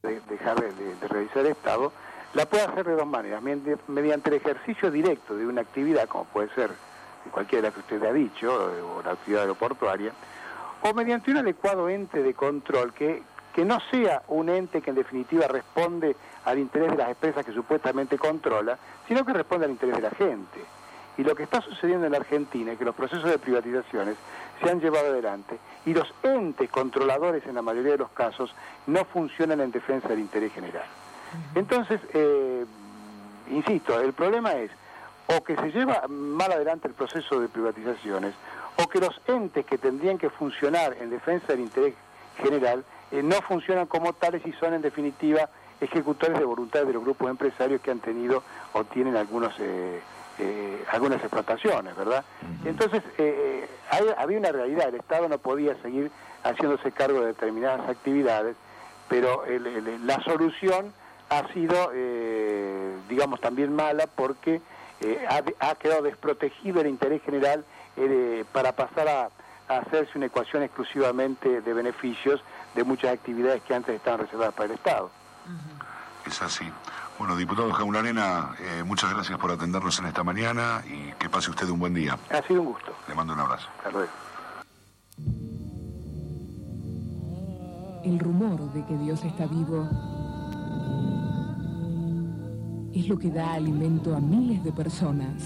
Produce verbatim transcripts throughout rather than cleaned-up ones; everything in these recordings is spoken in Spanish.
de dejar de, de, de realizar el Estado, la puede hacer de dos maneras, mediante el ejercicio directo de una actividad, como puede ser cualquiera de las que usted ha dicho, o la actividad aeroportuaria, o mediante un adecuado ente de control que, que no sea un ente que en definitiva responde al interés de las empresas que supuestamente controla, sino que responde al interés de la gente. Y lo que está sucediendo en la Argentina es que los procesos de privatizaciones se han llevado adelante y los entes controladores en la mayoría de los casos no funcionan en defensa del interés general. Entonces, eh, insisto, el problema es o que se lleva mal adelante el proceso de privatizaciones o que los entes que tendrían que funcionar en defensa del interés general eh, no funcionan como tales y son en definitiva ejecutores de voluntades de los grupos empresarios que han tenido o tienen algunos eh, eh, algunas explotaciones, ¿verdad? Uh-huh. Entonces, eh, hay, había una realidad, el Estado no podía seguir haciéndose cargo de determinadas actividades, pero el, el, la solución ha sido, eh, digamos, también mala porque eh, ha, ha quedado desprotegido el interés general eh, para pasar a, a hacerse una ecuación exclusivamente de beneficios de muchas actividades que antes estaban reservadas para el Estado. Uh-huh. Es así. Bueno, diputado Jaularena, eh, muchas gracias por atendernos en esta mañana y que pase usted un buen día. Ha sido un gusto. Le mando un abrazo. Hasta luego. El rumor de que Dios está vivo es lo que da alimento a miles de personas.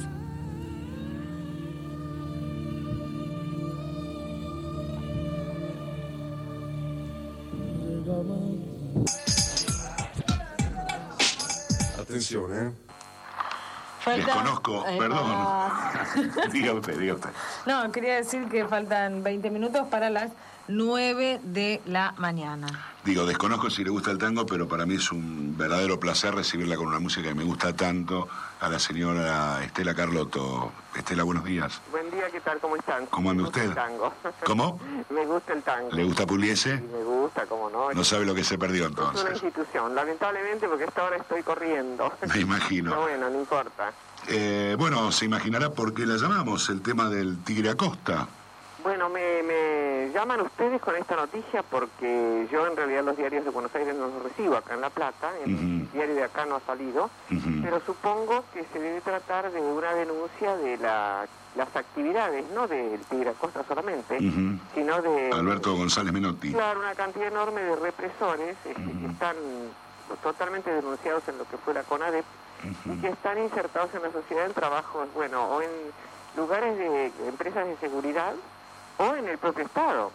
Atención, ¿eh? Falta... Desconozco, eh, perdón. Ah... diga usted, diga usted. No, quería decir que faltan veinte minutos para las nueve de la mañana. Digo, desconozco si le gusta el tango, pero para mí es un verdadero placer recibirla con una música que me gusta tanto, a la señora Estela Carlotto. Estela, buenos días. Buen día, ¿qué tal? ¿Cómo están? ¿Cómo anda usted? Me gusta el tango. ¿Cómo? Me gusta el tango. ¿Le gusta Pugliese? Sí, me gusta, cómo no. No sabe lo que se perdió entonces. Es una institución, lamentablemente, porque hasta ahora estoy corriendo. Me imagino. Pero bueno, no importa. Eh, bueno, se imaginará por qué la llamamos, el tema del Tigre Acosta. Bueno, me, me llaman ustedes con esta noticia porque yo en realidad los diarios de Buenos Aires no los recibo acá en La Plata, el uh-huh. diario de acá no ha salido, uh-huh. pero supongo que se debe tratar de una denuncia de la, las actividades, no del Tigre Acosta solamente, uh-huh. sino de... Alberto González Menotti. Claro, una cantidad enorme de represores este, uh-huh. que están totalmente denunciados en lo que fue la CONADEP uh-huh. y que están insertados en la sociedad en trabajos, bueno, o en lugares de empresas de seguridad, o en el propio Estado,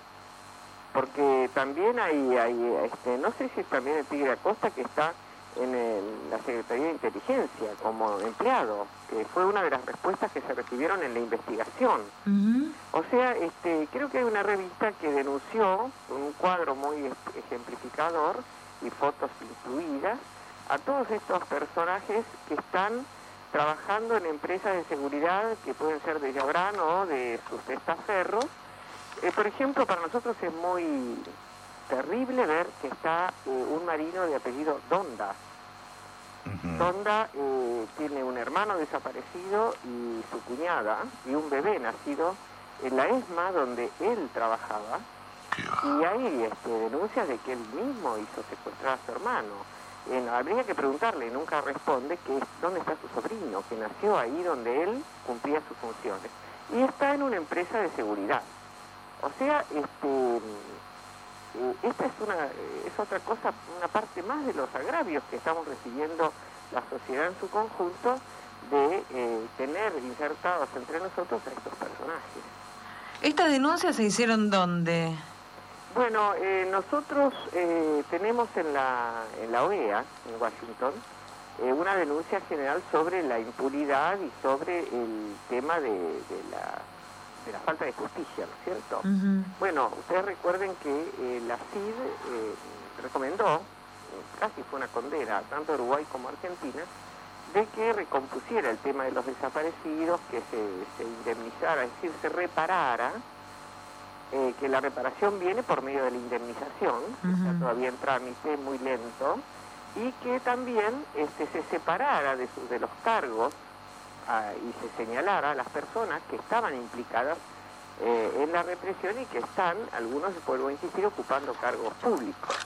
porque también hay, hay este, no sé si es también el Tigre Acosta que está en el, la Secretaría de Inteligencia como empleado, que fue una de las respuestas que se recibieron en la investigación. Uh-huh. O sea, este, creo que hay una revista que denunció, con un cuadro muy ejemplificador y fotos incluidas, a todos estos personajes que están trabajando en empresas de seguridad que pueden ser de Yabrán o de sus testaferros. Eh, por ejemplo, para nosotros es muy terrible ver que está eh, un marino de apellido Donda. Uh-huh. Donda eh, tiene un hermano desaparecido y su cuñada y un bebé nacido en la ESMA donde él trabajaba. Y hay este, denuncias de que él mismo hizo secuestrar a su hermano. Eh, habría que preguntarle, nunca responde, que dónde está su sobrino, que nació ahí donde él cumplía sus funciones. Y está en una empresa de seguridad. O sea, este, eh, esta es una es otra cosa, una parte más de los agravios que estamos recibiendo la sociedad en su conjunto de eh, tener insertados entre nosotros a estos personajes. ¿Estas denuncias se hicieron dónde? Bueno, eh, nosotros eh, tenemos en la, en la O E A, en Washington, eh, una denuncia general sobre la impunidad y sobre el tema de, de la... de la falta de justicia, ¿no es cierto? Uh-huh. Bueno, ustedes recuerden que eh, la C I D eh, recomendó, casi fue una condena, tanto a Uruguay como a Argentina, de que recompusiera el tema de los desaparecidos, que se, se indemnizara, es decir, se reparara, eh, que la reparación viene por medio de la indemnización, uh-huh. que está todavía en trámite, muy lento, y que también este, se separara de, su, de los cargos y se señalara a las personas que estaban implicadas eh, en la represión y que están, algunos, vuelvo a insistir, ocupando cargos públicos.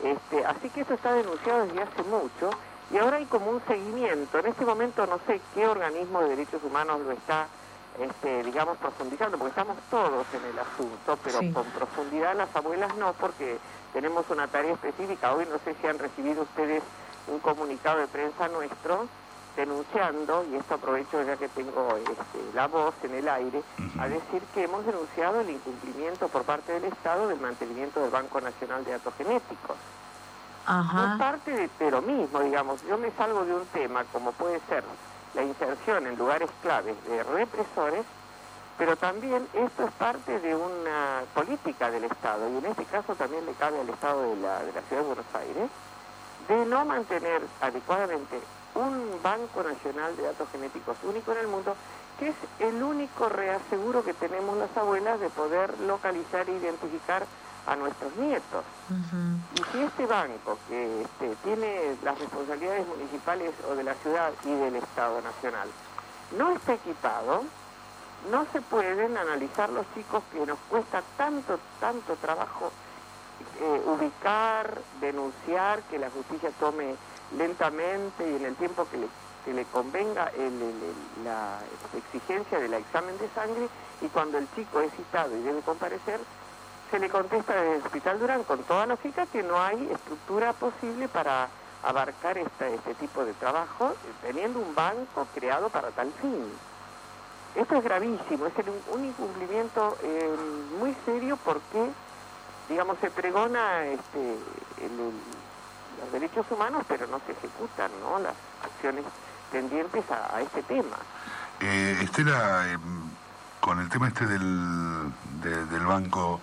Este, así que eso está denunciado desde hace mucho y ahora hay como un seguimiento. En este momento no sé qué organismo de derechos humanos lo está, este, digamos, profundizando, porque estamos todos en el asunto, pero sí. con profundidad las abuelas no, porque tenemos una tarea específica. Hoy no sé si han recibido ustedes un comunicado de prensa nuestro denunciando, y esto aprovecho ya que tengo este, la voz en el aire, uh-huh. a decir que hemos denunciado el incumplimiento por parte del Estado del mantenimiento del Banco Nacional de Datos Genéticos. Ajá. Es parte de, de lo mismo, digamos. Yo me salgo de un tema como puede ser la inserción en lugares claves de represores, pero también esto es parte de una política del Estado, y en este caso también le cabe al Estado de la, de la Ciudad de Buenos Aires, de no mantener adecuadamente un Banco Nacional de Datos Genéticos único en el mundo, que es el único reaseguro que tenemos las abuelas de poder localizar e identificar a nuestros nietos. Uh-huh. Y si este banco, que este, tiene las responsabilidades municipales o de la ciudad y del Estado Nacional, no está equipado, no se pueden analizar los chicos que nos cuesta tanto, tanto trabajo eh, ubicar, denunciar, que la justicia tome lentamente y en el tiempo que le, que le convenga el, el, el, la exigencia del examen de sangre, y cuando el chico es citado y debe comparecer, se le contesta desde el Hospital Durán con toda lógica que no hay estructura posible para abarcar este, este tipo de trabajo, teniendo un banco creado para tal fin. Esto es gravísimo, es el, un incumplimiento eh, muy serio porque, digamos, se pregona este, el, el, los derechos humanos, pero no se ejecutan, ¿no?, las acciones tendientes a, a este tema. Eh, Estela, eh, con el tema este del, de, del banco,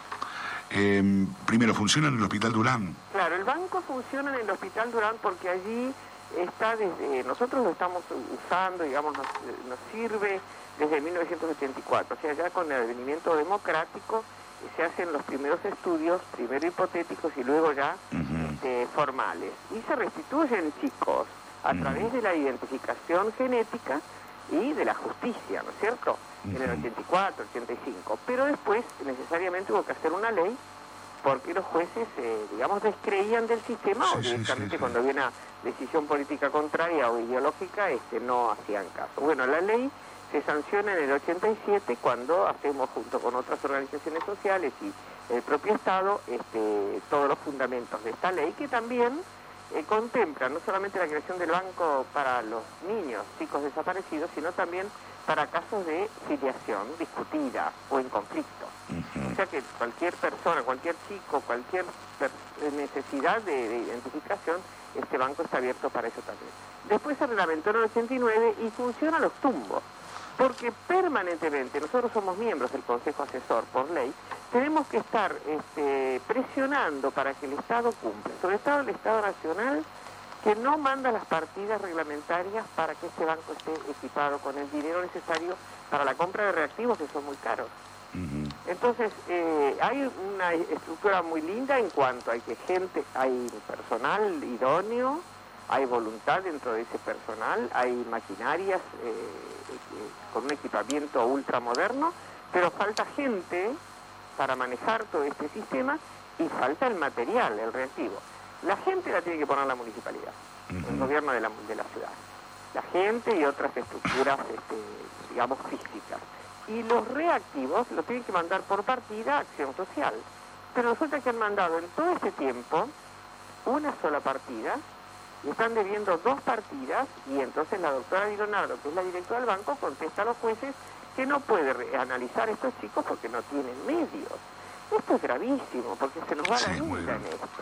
eh, primero, ¿funciona en el Hospital Durán? Claro, el banco funciona en el Hospital Durán porque allí está desde, nosotros lo estamos usando, digamos, nos, nos sirve desde mil novecientos ochenta y cuatro, o sea, ya con el advenimiento democrático se hacen los primeros estudios, primero hipotéticos y luego ya uh-huh. este, formales, y se restituyen chicos a uh-huh. través de la identificación genética y de la justicia, ¿no es cierto?, uh-huh. en el ochenta y cuatro, ochenta y cinco, pero después necesariamente hubo que hacer una ley porque los jueces, eh, digamos, descreían del sistema sí, o directamente sí, sí, cuando sí. había una decisión política contraria o ideológica, este, no hacían caso. Bueno, la ley se sanciona en el ochenta y siete cuando hacemos junto con otras organizaciones sociales y el propio Estado este, todos los fundamentos de esta ley, que también eh, contempla no solamente la creación del banco para los niños, chicos desaparecidos, sino también para casos de filiación discutida o en conflicto. Uh-huh. O sea que cualquier persona, cualquier chico, cualquier necesidad de, de identificación, este banco está abierto para eso también. Después se reglamentó en el ochenta y nueve y funciona a los tumbos, porque permanentemente, nosotros somos miembros del Consejo Asesor por ley, tenemos que estar este, presionando para que el Estado cumpla, sobre todo el Estado Nacional, que no manda las partidas reglamentarias para que este banco esté equipado con el dinero necesario para la compra de reactivos, que son muy caros. Uh-huh. Entonces, eh, hay una estructura muy linda en cuanto a que gente, hay personal idóneo, hay voluntad dentro de ese personal, hay maquinarias eh, eh, con un equipamiento ultramoderno, pero falta gente para manejar todo este sistema y falta el material, el reactivo. La gente la tiene que poner la municipalidad, uh-huh. el gobierno de la, de la ciudad. La gente y otras estructuras, este, digamos, físicas. Y los reactivos los tienen que mandar por partida a Acción Social. Pero resulta que han mandado en todo este tiempo una sola partida y están debiendo dos partidas, y entonces la doctora Di Leonardo, que es la directora del banco, contesta a los jueces que no puede analizar a estos chicos porque no tienen medios. Esto es gravísimo, porque se nos va sí, la vida en esto.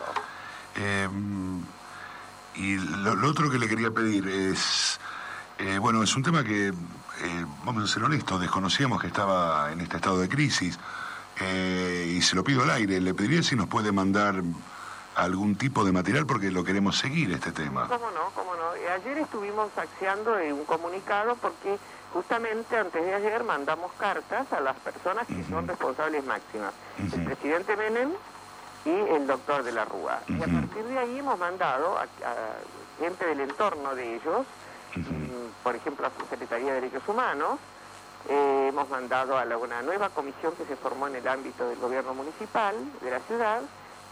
Eh, y lo, lo otro que le quería pedir es, eh, bueno, es un tema que, eh, vamos a ser honestos, desconocíamos que estaba en este estado de crisis, eh, y se lo pido al aire, le pediría si nos puede mandar algún tipo de material porque lo queremos seguir este tema. ¿Cómo no? ¿Cómo no? Ayer estuvimos saxeando en un comunicado porque justamente antes de ayer mandamos cartas a las personas que uh-huh. son responsables máximas, uh-huh. el presidente Menem y el doctor de la Rúa. Uh-huh. Y a partir de ahí hemos mandado a, a gente del entorno de ellos, uh-huh. y, por ejemplo a su Secretaría de Derechos Humanos, eh, hemos mandado a la, una nueva comisión que se formó en el ámbito del gobierno municipal de la ciudad,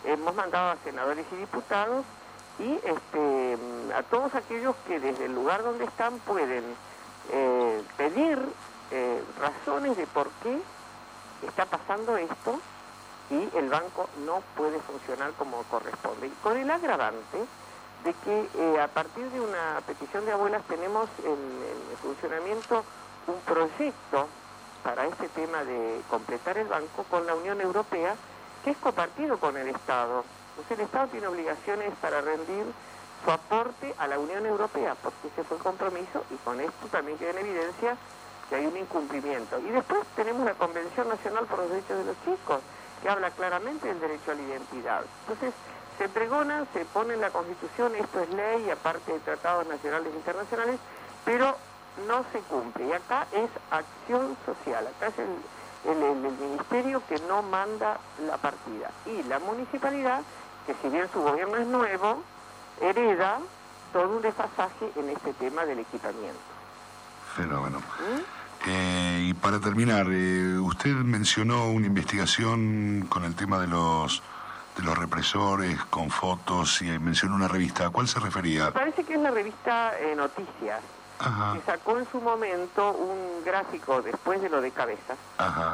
hemos mandado a senadores y diputados y este, a todos aquellos que desde el lugar donde están pueden eh, pedir eh, razones de por qué está pasando esto y el banco no puede funcionar como corresponde. Y con el agravante de que eh, a partir de una petición de abuelas tenemos en, en funcionamiento un proyecto para este tema de completar el banco con la Unión Europea, que es compartido con el Estado. Entonces el Estado tiene obligaciones para rendir su aporte a la Unión Europea, porque ese fue el compromiso, y con esto también queda en evidencia que hay un incumplimiento. Y después tenemos la Convención Nacional por los Derechos de los Chicos, que habla claramente del derecho a la identidad. Entonces, se pregona, se pone en la Constitución, esto es ley, aparte de tratados nacionales e internacionales, pero no se cumple. Y acá es acción social, acá es el, el, el, el ministerio que no manda la partida. Y la municipalidad, que si bien su gobierno es nuevo, hereda todo un desfasaje en este tema del equipamiento. Fenómeno. ¿Mm? Eh, y para terminar, eh, usted mencionó una investigación con el tema de los de los represores, con fotos, y mencionó una revista. ¿A cuál se refería? Me parece que es la revista eh, Noticias, Ajá. que sacó en su momento un gráfico, después de lo de Cabezas, Ajá.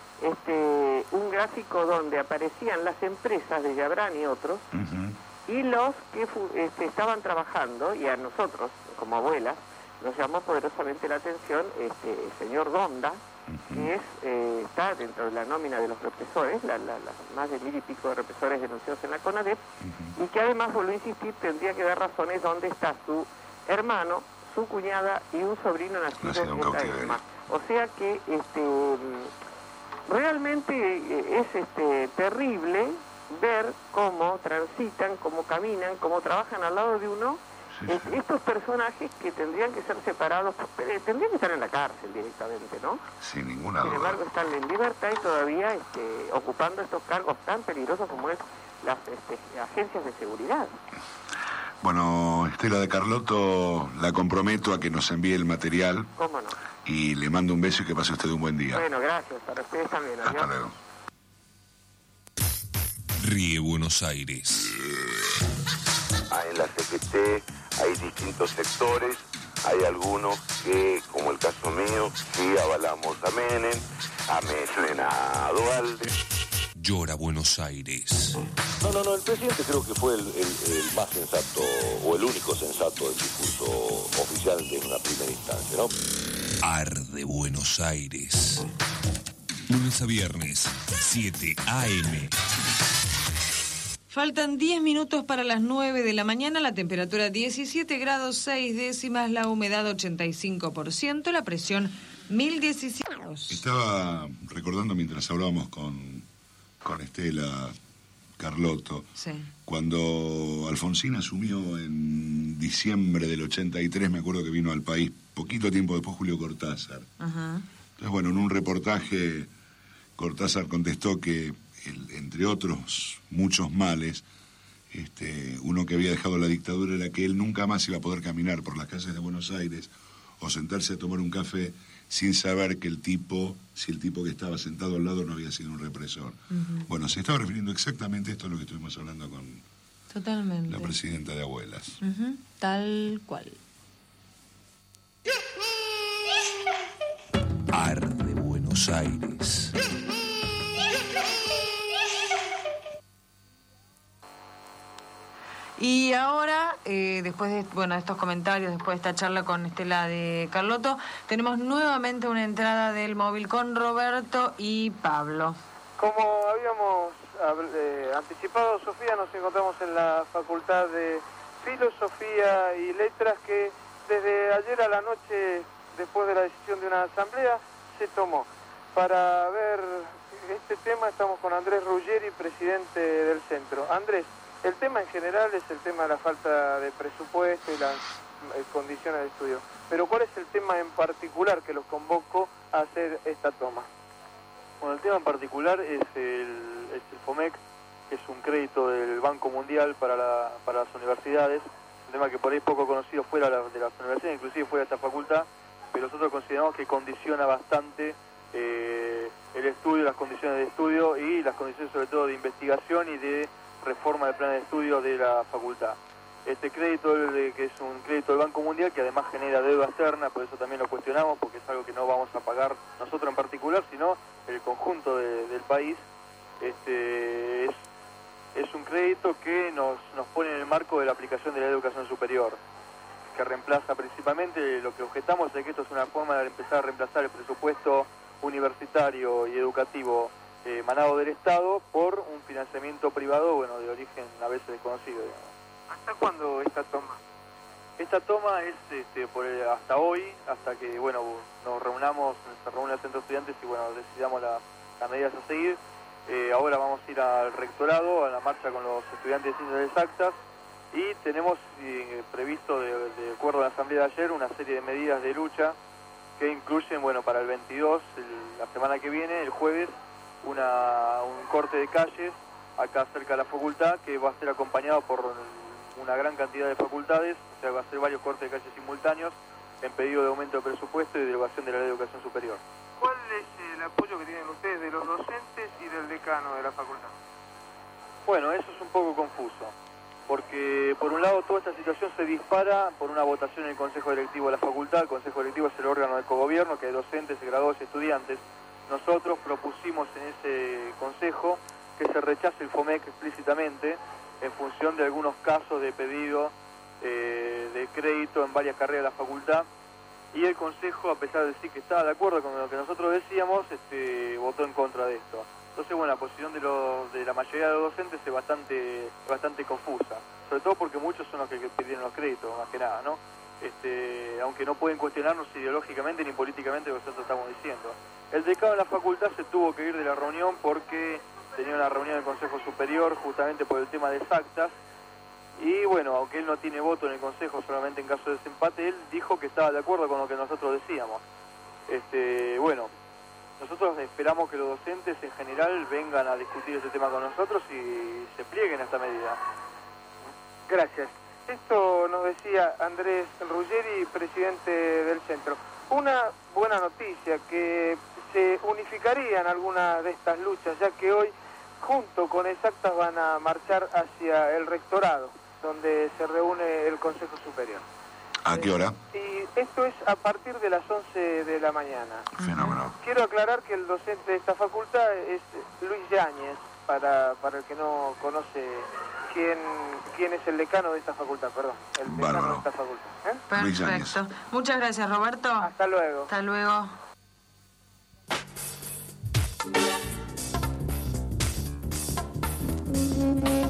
este, un gráfico donde aparecían las empresas de Yabrán y otros, Uh-huh. y los que fu- este, estaban trabajando, y a nosotros, como abuelas, nos llamó poderosamente la atención este, el señor Donda, Uh-huh. que es, eh, está dentro de la nómina de los represores, la, la, las más de mil y pico de represores denunciados en la CONADEP, Uh-huh. y que además, vuelvo a insistir, tendría que dar razones dónde está su hermano, su cuñada y un sobrino nacido, Nacido en en la cautiverio. ESMA. O sea que este, realmente eh, es este, terrible ver cómo transitan, cómo caminan, cómo trabajan al lado de uno. Sí, Eh, sí. Estos personajes que tendrían que ser separados, eh, tendrían que estar en la cárcel directamente, ¿no? Sin ninguna Sin duda. embargo, están en libertad y todavía este, ocupando estos cargos tan peligrosos como es las este, agencias de seguridad. Bueno, Estela de Carlotto, la comprometo a que nos envíe el material ¿Cómo no? y le mando un beso y que pase usted un buen día. Bueno, gracias. Para ustedes también. Adiós. Hasta luego. Ríe Buenos Aires. En la C G T hay distintos sectores, hay algunos que, como el caso mío, sí avalamos a Menem, a Menem, a Dualde. Llora Buenos Aires. No, no, no, el presidente creo que fue el, el, el más sensato, o el único sensato del discurso oficial en una primera instancia, ¿no? Arde Buenos Aires. Lunes a viernes, siete a eme. Faltan diez minutos para las nueve de la mañana, la temperatura diecisiete grados seis décimas, la humedad ochenta y cinco por ciento, la presión mil diecisiete. Estaba recordando mientras hablábamos con, con Estela Carlotto, Sí. cuando Alfonsín asumió en diciembre del ochenta y tres, me acuerdo que vino al país poquito tiempo después Julio Cortázar. Ajá. Entonces, bueno, en un reportaje Cortázar contestó que, el, entre otros muchos males, este, uno que había dejado la dictadura era que él nunca más iba a poder caminar por las calles de Buenos Aires o sentarse a tomar un café sin saber que el tipo, si el tipo que estaba sentado al lado no había sido un represor. Uh-huh. Bueno, se estaba refiriendo exactamente a esto a lo que estuvimos hablando con Totalmente. la presidenta de Abuelas. Uh-huh. Tal cual. Arde Buenos Aires. Y ahora, eh, después de bueno, estos comentarios, después de esta charla con Estela de Carlotto, tenemos nuevamente una entrada del móvil con Roberto y Pablo. Como habíamos eh, anticipado, Sofía, nos encontramos en la Facultad de Filosofía y Letras, que desde ayer a la noche, después de la decisión de una asamblea, se tomó. Para ver este tema estamos con Andrés Ruggeri, presidente del centro. Andrés, el tema en general es el tema de la falta de presupuesto y las eh, condiciones de estudio. Pero ¿cuál es el tema en particular que los convocó a hacer esta toma? Bueno, el tema en particular es el, es el FOMEC, que es un crédito del Banco Mundial para, la, para las universidades, un tema que por ahí es poco conocido fuera de las universidades, inclusive fuera de esta facultad, pero nosotros consideramos que condiciona bastante eh, el estudio, las condiciones de estudio y las condiciones sobre todo de investigación y de reforma del plan de estudio de la facultad. Este crédito, que es un crédito del Banco Mundial, que además genera deuda externa, por eso también lo cuestionamos, porque es algo que no vamos a pagar nosotros en particular, sino el conjunto de, del país. Este, es, es un crédito que nos, nos pone en el marco de la aplicación de la educación superior, que reemplaza principalmente, lo que objetamos es que esto es una forma de empezar a reemplazar el presupuesto universitario y educativo eh, emanado del Estado por un financiamiento privado, bueno, de origen a veces desconocido, digamos. ¿Hasta cuándo esta toma? Esta toma es este, por el, hasta hoy, hasta que bueno nos reunamos, se reúne el centro de estudiantes y bueno decidamos la, las medidas a seguir. Eh, ahora vamos a ir al rectorado, a la marcha con los estudiantes de ciencias exactas y tenemos eh, previsto, de, de acuerdo a la asamblea de ayer, una serie de medidas de lucha que incluyen, bueno, para el veintidós, el, la semana que viene, el jueves, una, un corte de calles acá cerca de la facultad que va a ser acompañado por una gran cantidad de facultades, o sea, va a ser varios cortes de calles simultáneos en pedido de aumento de presupuesto y derogación de la ley de educación superior. ¿Cuál es el apoyo que tienen ustedes de los docentes y del decano de la facultad? Bueno, eso es un poco confuso, porque por un lado toda esta situación se dispara por una votación en el Consejo Directivo de la facultad. El Consejo Directivo es el órgano de cogobierno, que hay docentes, graduados y estudiantes. Nosotros propusimos en ese consejo que se rechace el FOMEC explícitamente en función de algunos casos de pedido eh, de crédito en varias carreras de la facultad, y el Consejo, a pesar de decir que estaba de acuerdo con lo que nosotros decíamos, este, votó en contra de esto. Entonces, bueno, la posición de, los, de la mayoría de los docentes es bastante, bastante confusa, sobre todo porque muchos son los que pidieron los créditos, más que nada, ¿no? Este, aunque no pueden cuestionarnos ideológicamente ni políticamente lo que nosotros estamos diciendo. El decano de la facultad se tuvo que ir de la reunión porque tenía una reunión del Consejo Superior justamente por el tema de exactas, y bueno, aunque él no tiene voto en el Consejo, solamente en caso de desempate, él dijo que estaba de acuerdo con lo que nosotros decíamos. Este, bueno, nosotros esperamos que los docentes en general vengan a discutir este tema con nosotros y se plieguen a esta medida. Gracias. Esto nos decía Andrés Ruggeri, presidente del centro. Una buena noticia, que se unificarían algunas de estas luchas, ya que hoy junto con exactas van a marchar hacia el rectorado, donde se reúne el Consejo Superior. ¿A qué hora? Y esto es a partir de las once de la mañana. Fenómeno. Quiero aclarar que el docente de esta facultad es Luis Yáñez, para, para el que no conoce quién, quién es el decano de esta facultad, perdón. El decano Bárbaro. de esta facultad. ¿Eh? Perfecto. Muchas gracias, Roberto. Hasta luego. Hasta luego. Mm-hmm.